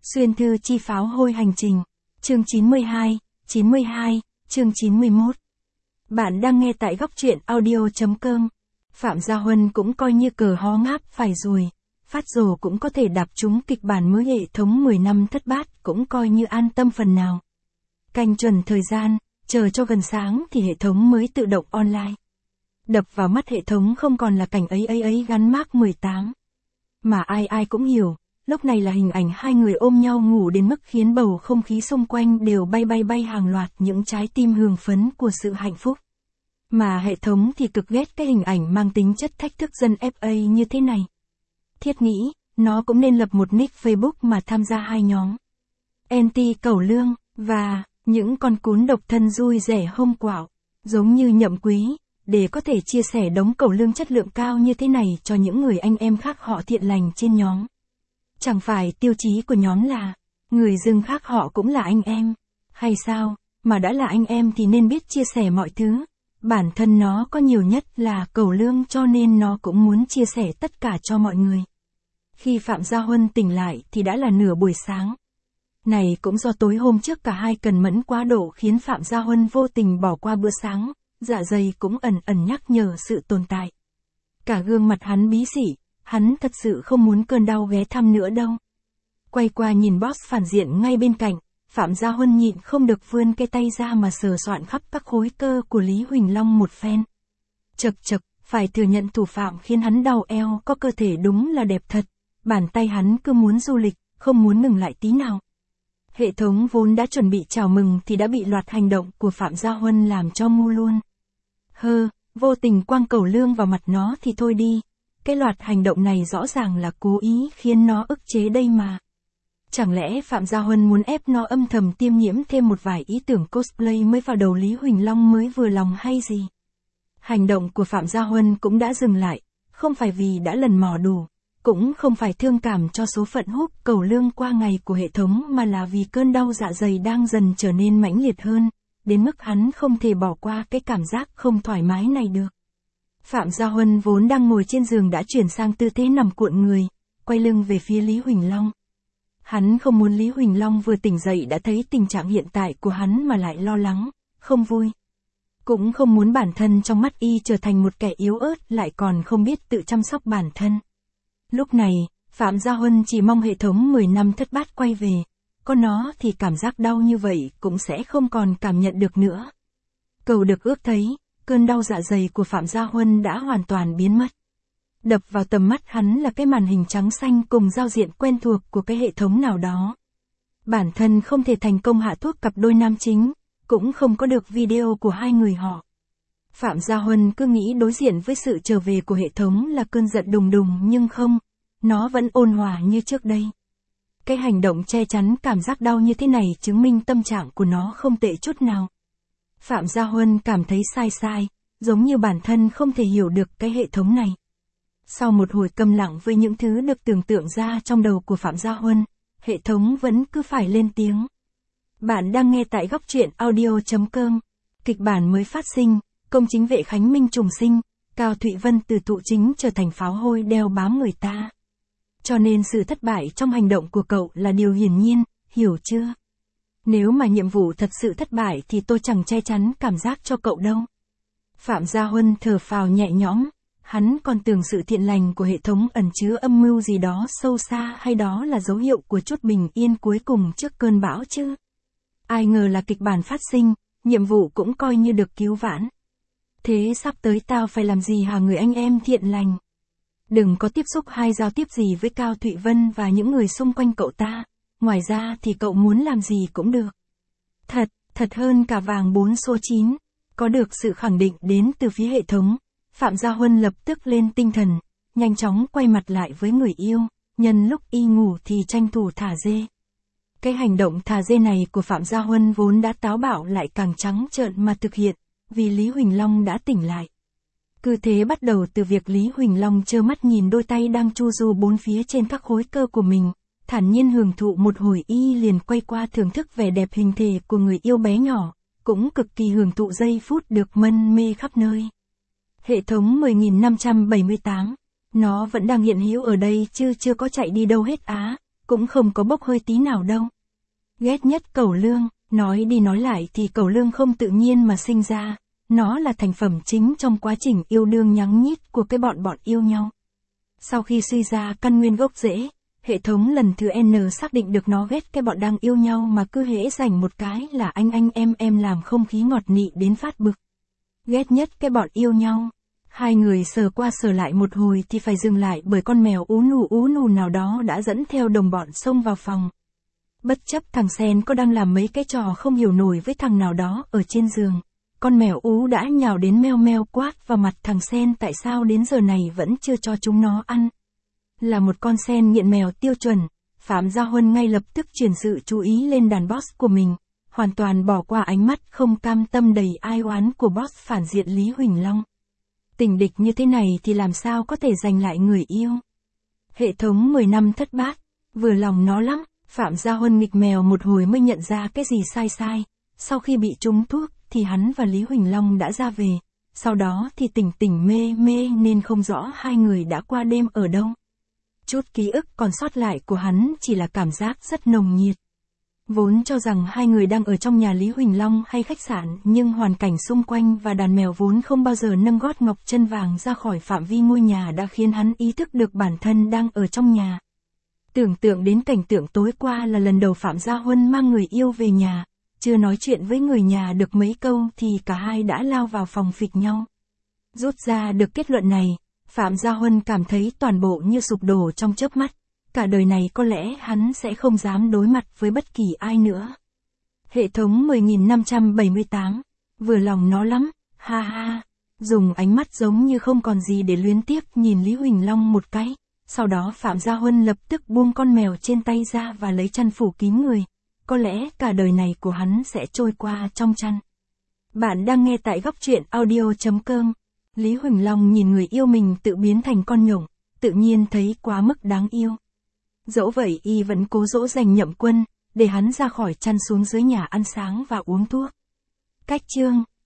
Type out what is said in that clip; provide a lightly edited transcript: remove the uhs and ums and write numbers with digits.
Xuyên thư chi pháo hôi hành trình. Chương 92, chương 91. Bạn đang nghe tại góc truyện audio.com. Phạm Gia Huân cũng coi như cờ hó ngáp phải ruồi. Phát rồ cũng có thể đạp trúng kịch bản mới hệ thống 10 năm thất bát cũng coi như an tâm phần nào. Canh chuẩn thời gian, chờ cho gần sáng thì hệ thống mới tự động online. Đập vào mắt hệ thống không còn là cảnh ấy gắn mác 18. Mà ai cũng hiểu, lúc này là hình ảnh hai người ôm nhau ngủ đến mức khiến bầu không khí xung quanh đều bay hàng loạt những trái tim hương phấn của sự hạnh phúc. Mà hệ thống thì cực ghét cái hình ảnh mang tính chất thách thức dân FA như thế này. Thiết nghĩ, nó cũng nên lập một nick Facebook mà tham gia hai nhóm. Anti cẩu lương, và những con cún độc thân vui rẻ hông quạo, giống như Nhậm Quý, để có thể chia sẻ đống cẩu lương chất lượng cao như thế này cho những người anh em khác họ thiện lành trên nhóm. Chẳng phải tiêu chí của nhóm là, người dưng khác họ cũng là anh em, hay sao, mà đã là anh em thì nên biết chia sẻ mọi thứ. Bản thân nó có nhiều nhất là cẩu lương cho nên nó cũng muốn chia sẻ tất cả cho mọi người. Khi Phạm Gia Huân tỉnh lại thì đã là nửa buổi sáng. Này cũng do tối hôm trước cả hai cần mẫn quá độ khiến Phạm Gia Huân vô tình bỏ qua bữa sáng, dạ dày cũng ẩn nhắc nhở sự tồn tại. Cả gương mặt hắn bí xỉ, hắn thật sự không muốn cơn đau ghé thăm nữa đâu. Quay qua nhìn boss phản diện ngay bên cạnh, Phạm Gia Huân nhịn không được vươn cái tay ra mà sờ soạn khắp các khối cơ của Lý Huỳnh Long một phen. Chật, phải thừa nhận thủ phạm khiến hắn đau eo có cơ thể đúng là đẹp thật, bàn tay hắn cứ muốn du lịch, không muốn ngừng lại tí nào. Hệ thống vốn đã chuẩn bị chào mừng thì đã bị loạt hành động của Phạm Gia Huân làm cho ngu luôn. Vô tình quăng cẩu lương vào mặt nó thì thôi đi. Cái loạt hành động này rõ ràng là cố ý khiến nó ức chế đây mà. Chẳng lẽ Phạm Gia Huân muốn ép nó âm thầm tiêm nhiễm thêm một vài ý tưởng cosplay mới vào đầu Lý Huỳnh Long mới vừa lòng hay gì? Hành động của Phạm Gia Huân cũng đã dừng lại, không phải vì đã lần mò đủ, cũng không phải thương cảm cho số phận húp cẩu lương qua ngày của hệ thống mà là vì cơn đau dạ dày đang dần trở nên mãnh liệt hơn, đến mức hắn không thể bỏ qua cái cảm giác không thoải mái này được. Phạm Gia Huân vốn đang ngồi trên giường đã chuyển sang tư thế nằm cuộn người, quay lưng về phía Lý Huỳnh Long. Hắn không muốn Lý Huỳnh Long vừa tỉnh dậy đã thấy tình trạng hiện tại của hắn mà lại lo lắng, không vui. Cũng không muốn bản thân trong mắt y trở thành một kẻ yếu ớt lại còn không biết tự chăm sóc bản thân. Lúc này, Phạm Gia Huân chỉ mong hệ thống 10 năm thất bát quay về, có nó thì cảm giác đau như vậy cũng sẽ không còn cảm nhận được nữa. Cầu được ước thấy, cơn đau dạ dày của Phạm Gia Huân đã hoàn toàn biến mất. Đập vào tầm mắt hắn là cái màn hình trắng xanh cùng giao diện quen thuộc của cái hệ thống nào đó. Bản thân không thể thành công hạ thuốc cặp đôi nam chính, cũng không có được video của hai người họ. Phạm Gia Huân cứ nghĩ đối diện với sự trở về của hệ thống là cơn giận đùng nhưng không, nó vẫn ôn hòa như trước đây. Cái hành động che chắn cảm giác đau như thế này chứng minh tâm trạng của nó không tệ chút nào. Phạm Gia Huân cảm thấy sai, giống như bản thân không thể hiểu được cái hệ thống này. Sau một hồi câm lặng với những thứ được tưởng tượng ra trong đầu của Phạm Gia Huân, hệ thống vẫn cứ phải lên tiếng. Bạn đang nghe tại góc truyện audio.com. Kịch bản mới phát sinh, công chính vệ Khánh Minh trùng sinh, Cao Thụy Vân từ thụ chính trở thành pháo hôi đeo bám người ta. Cho nên sự thất bại trong hành động của cậu là điều hiển nhiên, hiểu chưa? Nếu mà nhiệm vụ thật sự thất bại thì tôi chẳng che chắn cảm giác cho cậu đâu. Phạm Gia Huân thở phào nhẹ nhõm, hắn còn tưởng sự thiện lành của hệ thống ẩn chứa âm mưu gì đó sâu xa hay đó là dấu hiệu của chút bình yên cuối cùng trước cơn bão chứ. Ai ngờ là kịch bản phát sinh, nhiệm vụ cũng coi như được cứu vãn. Thế sắp tới tao phải làm gì hả người anh em thiện lành? Đừng có tiếp xúc hay giao tiếp gì với Cao Thụy Vân và những người xung quanh cậu ta, ngoài ra thì cậu muốn làm gì cũng được. Thật hơn cả vàng 4 số 9, có được sự khẳng định đến từ phía hệ thống, Phạm Gia Huân lập tức lên tinh thần, nhanh chóng quay mặt lại với người yêu, nhân lúc y ngủ thì tranh thủ thả dê. Cái hành động thả dê này của Phạm Gia Huân vốn đã táo bạo lại càng trắng trợn mà thực hiện, vì Lý Huỳnh Long đã tỉnh lại. Cứ thế bắt đầu từ việc Lý Huỳnh Long trơ mắt nhìn đôi tay đang chu du bốn phía trên các khối cơ của mình, thản nhiên hưởng thụ một hồi y liền quay qua thưởng thức vẻ đẹp hình thể của người yêu bé nhỏ, cũng cực kỳ hưởng thụ giây phút được mân mê khắp nơi. Hệ thống 10.578, nó vẫn đang hiện hữu ở đây chứ chưa có chạy đi đâu hết á, cũng không có bốc hơi tí nào đâu. Ghét nhất cẩu lương, nói đi nói lại thì cẩu lương không tự nhiên mà sinh ra, nó là thành phẩm chính trong quá trình yêu đương nhắng nhít của cái bọn yêu nhau. Sau khi suy ra căn nguyên gốc rễ, hệ thống lần thứ N xác định được nó ghét cái bọn đang yêu nhau mà cứ hễ rảnh một cái là anh em làm không khí ngọt nị đến phát bực. Ghét nhất cái bọn yêu nhau. Hai người sờ qua sờ lại một hồi thì phải dừng lại bởi con mèo ú nù nào đó đã dẫn theo đồng bọn xông vào phòng. Bất chấp thằng Sen có đang làm mấy cái trò không hiểu nổi với thằng nào đó ở trên giường, con mèo ú đã nhào đến meo meo quát vào mặt thằng Sen tại sao đến giờ này vẫn chưa cho chúng nó ăn. Là một con Sen nghiện mèo tiêu chuẩn, Phạm Gia Huân ngay lập tức chuyển sự chú ý lên đàn boss của mình, hoàn toàn bỏ qua ánh mắt không cam tâm đầy ai oán của boss phản diện Lý Huỳnh Long. Tình địch như thế này thì làm sao có thể giành lại người yêu. Hệ thống 10 năm thất bát, vừa lòng nó lắm, Phạm Gia Huân nghịch mèo một hồi mới nhận ra cái gì sai, sau khi bị trúng thuốc thì hắn và Lý Huỳnh Long đã ra về, sau đó thì tỉnh mê nên không rõ hai người đã qua đêm ở đâu. Chút ký ức còn sót lại của hắn chỉ là cảm giác rất nồng nhiệt. Vốn cho rằng hai người đang ở trong nhà Lý Huỳnh Long hay khách sạn, nhưng hoàn cảnh xung quanh và đàn mèo vốn không bao giờ nâng gót ngọc chân vàng ra khỏi phạm vi ngôi nhà đã khiến hắn ý thức được bản thân đang ở trong nhà. Tưởng tượng đến cảnh tượng tối qua là lần đầu Phạm Gia Huân mang người yêu về nhà, chưa nói chuyện với người nhà được mấy câu thì cả hai đã lao vào phòng phịch nhau. Rút ra được kết luận này, Phạm Gia Huân cảm thấy toàn bộ như sụp đổ trong chớp mắt. Cả đời này có lẽ hắn sẽ không dám đối mặt với bất kỳ ai nữa. Hệ thống 10.578, vừa lòng nó lắm, ha ha, dùng ánh mắt giống như không còn gì để luyến tiếc nhìn Lý Huỳnh Long một cái, sau đó Phạm Gia Huân lập tức buông con mèo trên tay ra và lấy chăn phủ kín người, có lẽ cả đời này của hắn sẽ trôi qua trong chăn. Bạn đang nghe tại góc truyện audio.com. Lý Huỳnh Long nhìn người yêu mình tự biến thành con nhộng, tự nhiên thấy quá mức đáng yêu. Dẫu vậy y vẫn cố dỗ dành Nhậm Quân, để hắn ra khỏi chăn xuống dưới nhà ăn sáng và uống thuốc. Cách chương